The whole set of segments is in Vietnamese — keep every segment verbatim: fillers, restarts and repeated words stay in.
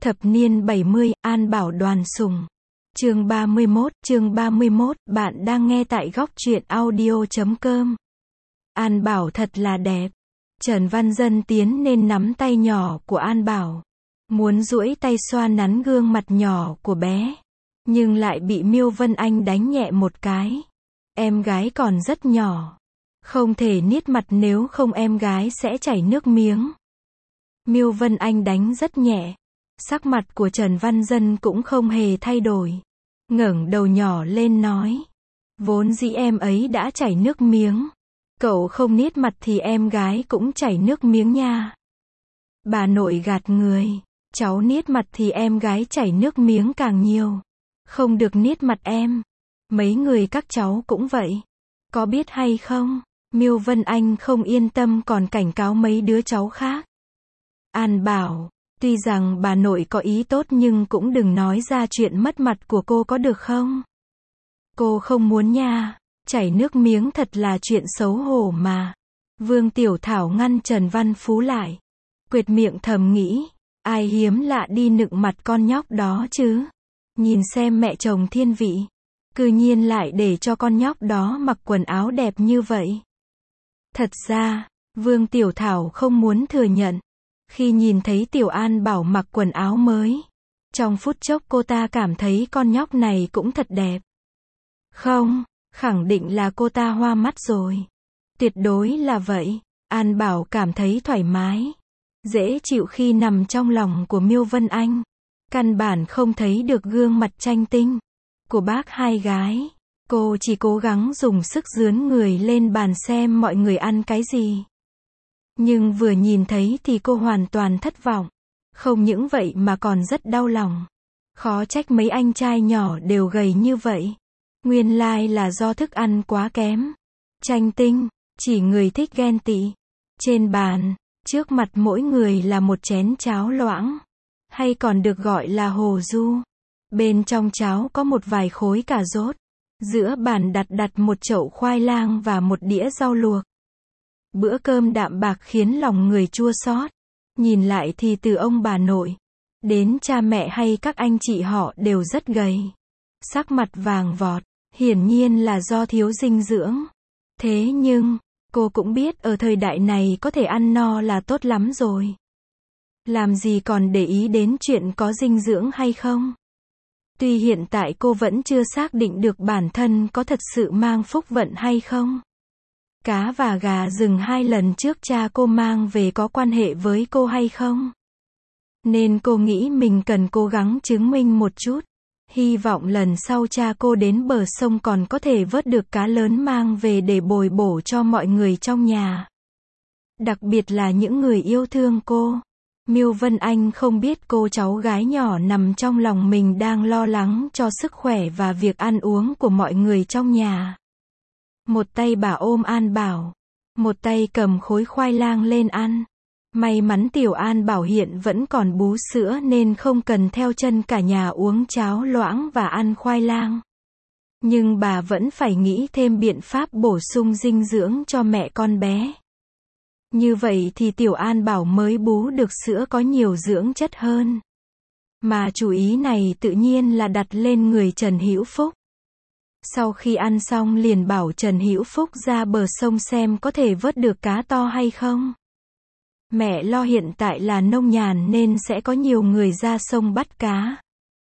Thập niên bảy mươi, An Bảo Đoàn Sùng. Chương ba mươi mốt, chương ba mươi mốt, bạn đang nghe tại góc truyện audio chấm com. An Bảo thật là đẹp. Trần Văn Dân tiến nên nắm tay nhỏ của An Bảo. Muốn duỗi tay xoa nắn gương mặt nhỏ của bé. Nhưng lại bị Miêu Vân Anh đánh nhẹ một cái. Em gái còn rất nhỏ. Không thể niết mặt nếu không em gái sẽ chảy nước miếng. Miêu Vân Anh đánh rất nhẹ. Sắc mặt của Trần Văn Dân cũng không hề thay đổi. Ngẩng đầu nhỏ lên nói. Vốn dĩ em ấy đã chảy nước miếng. Cậu không niết mặt thì em gái cũng chảy nước miếng nha. Bà nội gạt người. Cháu niết mặt thì em gái chảy nước miếng càng nhiều. Không được niết mặt em. Mấy người các cháu cũng vậy. Có biết hay không? Miêu Vân Anh không yên tâm còn cảnh cáo mấy đứa cháu khác. An Bảo. Tuy rằng bà nội có ý tốt nhưng cũng đừng nói ra chuyện mất mặt của cô có được không? Cô không muốn nha. Chảy nước miếng thật là chuyện xấu hổ mà. Vương Tiểu Thảo ngăn Trần Văn Phú lại. Quệt miệng thầm nghĩ. Ai hiếm lạ đi nựng mặt con nhóc đó chứ? Nhìn xem mẹ chồng thiên vị. Cư nhiên lại để cho con nhóc đó mặc quần áo đẹp như vậy. Thật ra, Vương Tiểu Thảo không muốn thừa nhận. Khi nhìn thấy Tiểu An Bảo mặc quần áo mới, trong phút chốc cô ta cảm thấy con nhóc này cũng thật đẹp. Không, khẳng định là cô ta hoa mắt rồi. Tuyệt đối là vậy. An Bảo cảm thấy thoải mái, dễ chịu khi nằm trong lòng của Miêu Vân Anh. Căn bản không thấy được gương mặt tranh tinh của bác hai gái. Cô chỉ cố gắng dùng sức dướn người lên bàn xem mọi người ăn cái gì. Nhưng vừa nhìn thấy thì cô hoàn toàn thất vọng. Không những vậy mà còn rất đau lòng. Khó trách mấy anh trai nhỏ đều gầy như vậy. Nguyên lai là do thức ăn quá kém. Tranh tinh, chỉ người thích ghen tị. Trên bàn, trước mặt mỗi người là một chén cháo loãng, hay còn được gọi là hồ du. Bên trong cháo có một vài khối cà rốt. Giữa bàn đặt đặt một chậu khoai lang và một đĩa rau luộc. Bữa cơm đạm bạc khiến lòng người chua xót. Nhìn lại thì từ ông bà nội đến cha mẹ hay các anh chị họ đều rất gầy. Sắc mặt vàng vọt, hiển nhiên là do thiếu dinh dưỡng. Thế nhưng, cô cũng biết ở thời đại này có thể ăn no là tốt lắm rồi. Làm gì còn để ý đến chuyện có dinh dưỡng hay không? Tuy hiện tại cô vẫn chưa xác định được bản thân có thật sự mang phúc vận hay không. Cá và gà rừng hai lần trước cha cô mang về có quan hệ với cô hay không? Nên cô nghĩ mình cần cố gắng chứng minh một chút. Hy vọng lần sau cha cô đến bờ sông còn có thể vớt được cá lớn mang về để bồi bổ cho mọi người trong nhà. Đặc biệt là những người yêu thương cô. Miêu Vân Anh không biết cô cháu gái nhỏ nằm trong lòng mình đang lo lắng cho sức khỏe và việc ăn uống của mọi người trong nhà. Một tay bà ôm An Bảo, một tay cầm khối khoai lang lên ăn. May mắn Tiểu An Bảo hiện vẫn còn bú sữa nên không cần theo chân cả nhà uống cháo loãng và ăn khoai lang. Nhưng bà vẫn phải nghĩ thêm biện pháp bổ sung dinh dưỡng cho mẹ con bé. Như vậy thì Tiểu An Bảo mới bú được sữa có nhiều dưỡng chất hơn. Mà chủ ý này tự nhiên là đặt lên người Trần Hữu Phúc. Sau khi ăn xong liền bảo Trần Hữu Phúc ra bờ sông xem có thể vớt được cá to hay không. Mẹ lo hiện tại là nông nhàn nên sẽ có nhiều người ra sông bắt cá.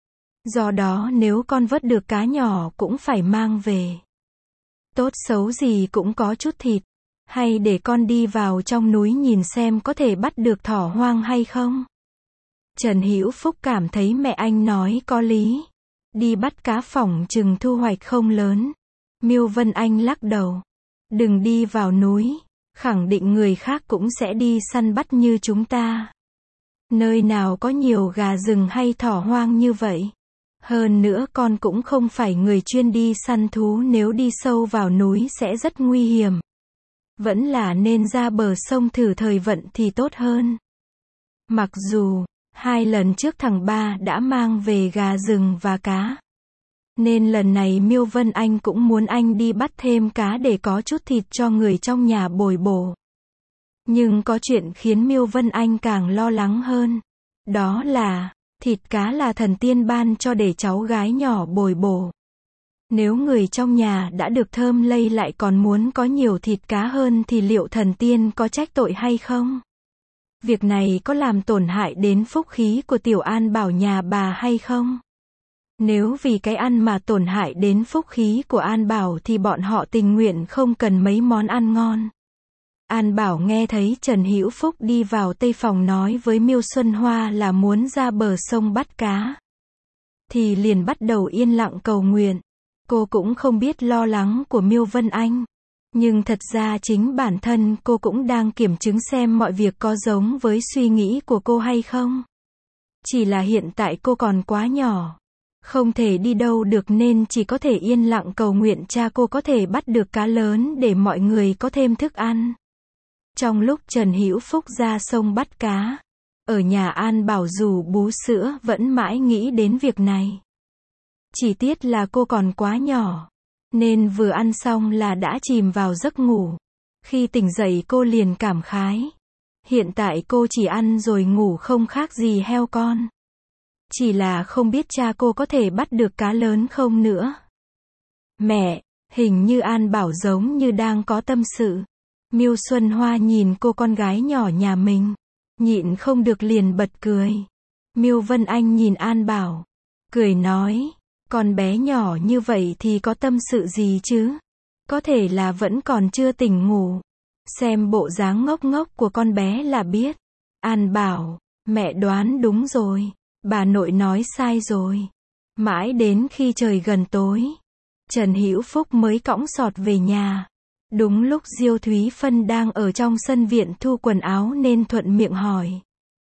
Do đó nếu con vớt được cá nhỏ cũng phải mang về. Tốt xấu gì cũng có chút thịt. Hay để con đi vào trong núi nhìn xem có thể bắt được thỏ hoang hay không. Trần Hữu Phúc cảm thấy mẹ anh nói có lý. Đi bắt cá phỏng chừng thu hoạch không lớn. Miêu Vân Anh lắc đầu. Đừng đi vào núi. Khẳng định người khác cũng sẽ đi săn bắt như chúng ta. Nơi nào có nhiều gà rừng hay thỏ hoang như vậy. Hơn nữa con cũng không phải người chuyên đi săn thú, nếu đi sâu vào núi sẽ rất nguy hiểm. Vẫn là nên ra bờ sông thử thời vận thì tốt hơn. Mặc dù, hai lần trước thằng ba đã mang về gà rừng và cá. Nên lần này Miêu Vân Anh cũng muốn anh đi bắt thêm cá để có chút thịt cho người trong nhà bồi bổ. Nhưng có chuyện khiến Miêu Vân Anh càng lo lắng hơn. Đó là, Thịt cá là thần tiên ban cho để cháu gái nhỏ bồi bổ. Nếu người trong nhà đã được thơm lây lại còn muốn có nhiều thịt cá hơn thì liệu thần tiên có trách tội hay không? Việc này có làm tổn hại đến phúc khí của Tiểu An Bảo nhà bà hay không? Nếu vì cái ăn mà tổn hại đến phúc khí của An Bảo thì bọn họ tình nguyện không cần mấy món ăn ngon. An Bảo nghe thấy Trần Hữu Phúc đi vào tây phòng nói với Miêu Xuân Hoa là muốn ra bờ sông bắt cá, thì liền bắt đầu yên lặng cầu nguyện. Cô cũng không biết lo lắng của Miêu Vân Anh, nhưng thật ra chính bản thân cô cũng đang kiểm chứng xem mọi việc có giống với suy nghĩ của cô hay không. Chỉ là hiện tại cô còn quá nhỏ, không thể đi đâu được nên chỉ có thể yên lặng cầu nguyện cha cô có thể bắt được cá lớn để mọi người có thêm thức ăn. Trong lúc Trần Hữu Phúc ra sông bắt cá, ở nhà An Bảo dù bú sữa vẫn mãi nghĩ đến việc này. Chỉ tiếc là cô còn quá nhỏ, nên vừa ăn xong là đã chìm vào giấc ngủ. Khi tỉnh dậy cô liền cảm khái. Hiện tại cô chỉ ăn rồi ngủ không khác gì heo con. Chỉ là không biết cha cô có thể bắt được cá lớn không nữa. Mẹ, hình như An Bảo giống như đang có tâm sự. Miêu Xuân Hoa nhìn cô con gái nhỏ nhà mình, nhịn không được liền bật cười. Miêu Vân Anh nhìn An Bảo, cười nói, con bé nhỏ như vậy thì có tâm sự gì chứ? Có thể là vẫn còn chưa tỉnh ngủ. Xem bộ dáng ngốc ngốc của con bé là biết. An Bảo, mẹ đoán đúng rồi. Bà nội nói sai rồi. Mãi đến khi trời gần tối, Trần Hữu Phúc mới cõng sọt về nhà. Đúng lúc Diêu Thúy Phân đang ở trong sân viện thu quần áo nên thuận miệng hỏi.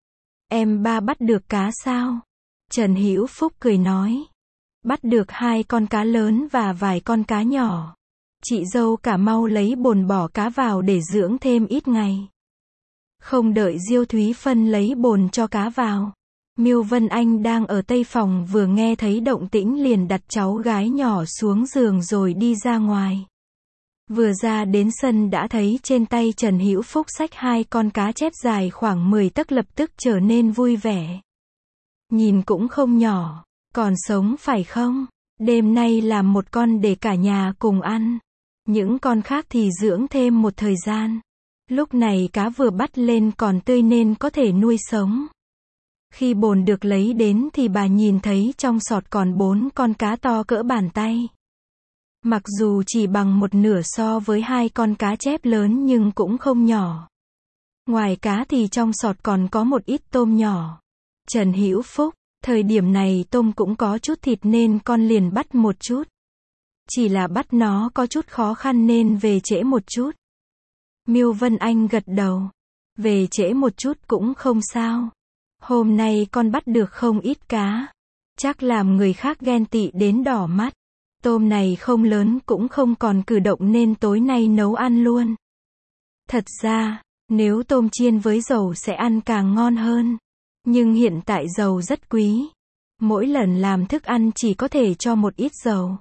Em ba bắt được cá sao? Trần Hữu Phúc cười nói. Bắt được hai con cá lớn và vài con cá nhỏ. Chị dâu cả mau lấy bồn bỏ cá vào để dưỡng thêm ít ngày. Không đợi Diêu Thúy Phân lấy bồn cho cá vào, Miêu Vân Anh đang ở tây phòng vừa nghe thấy động tĩnh liền đặt cháu gái nhỏ xuống giường rồi đi ra ngoài. Vừa ra đến sân đã thấy trên tay Trần Hữu Phúc xách hai con cá chép dài khoảng mười tấc, lập tức trở nên vui vẻ. Nhìn cũng không nhỏ, còn sống phải không? Đêm nay làm một con để cả nhà cùng ăn. Những con khác thì dưỡng thêm một thời gian. Lúc này cá vừa bắt lên còn tươi nên có thể nuôi sống. Khi bồn được lấy đến thì bà nhìn thấy trong sọt còn bốn con cá to cỡ bàn tay. Mặc dù chỉ bằng một nửa so với hai con cá chép lớn nhưng cũng không nhỏ. Ngoài cá thì trong sọt còn có một ít tôm nhỏ. Trần Hữu Phúc, thời điểm này tôm cũng có chút thịt nên con liền bắt một chút. Chỉ là bắt nó có chút khó khăn nên về trễ một chút. Miêu Vân Anh gật đầu. Về trễ một chút cũng không sao. Hôm nay con bắt được không ít cá. Chắc làm người khác ghen tị đến đỏ mắt. Tôm này không lớn cũng không còn cử động nên tối nay nấu ăn luôn. Thật ra, nếu tôm chiên với dầu sẽ ăn càng ngon hơn. Nhưng hiện tại dầu rất quý. Mỗi lần làm thức ăn chỉ có thể cho một ít dầu.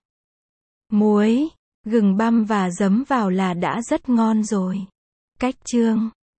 Muối, gừng băm và giấm vào là đã rất ngon rồi. Cách chương